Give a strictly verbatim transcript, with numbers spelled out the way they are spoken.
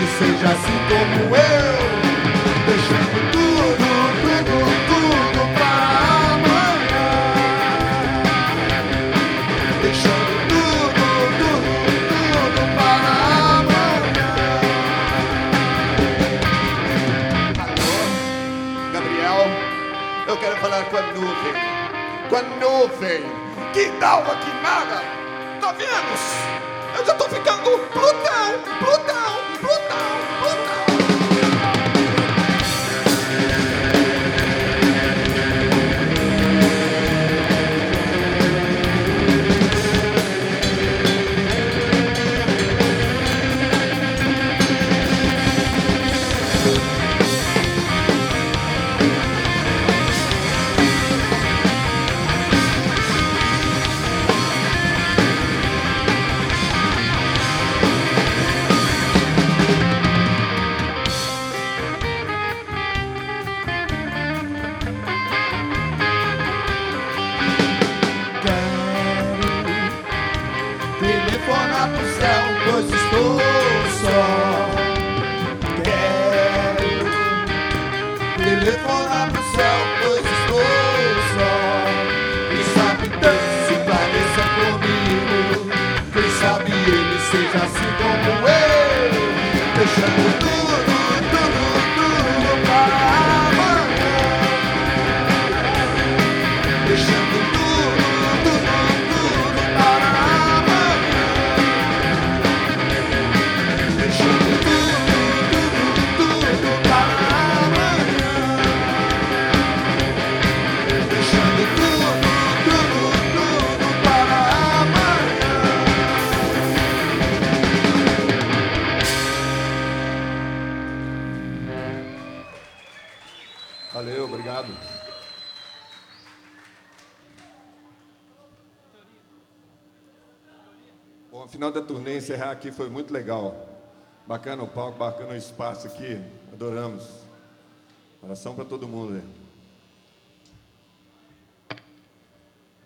seja assim como eu, deixando tudo, tudo, tudo para amanhã, deixando tudo, tudo, tudo para amanhã. Alô, Gabriel, eu quero falar com a nuvem, com a nuvem que dá uma queimada, tá vendo? Eu já tô ficando Plutão, Plutão, Plutão, Plutão. Telefonar pro céu, pois estou só. Quero telefonar pro céu, pois estou só. Quem sabe Deus se pareça comigo, quem sabe ele seja assim como eu, deixando tudo, tudo, tudo para amanhã, deixando tudo, tudo, tudo para amanhã. Valeu, obrigado. Bom, o final da turnê, encerrar aqui foi muito legal. Bacana o palco, bacana o espaço aqui. Adoramos. Oração para todo mundo, né?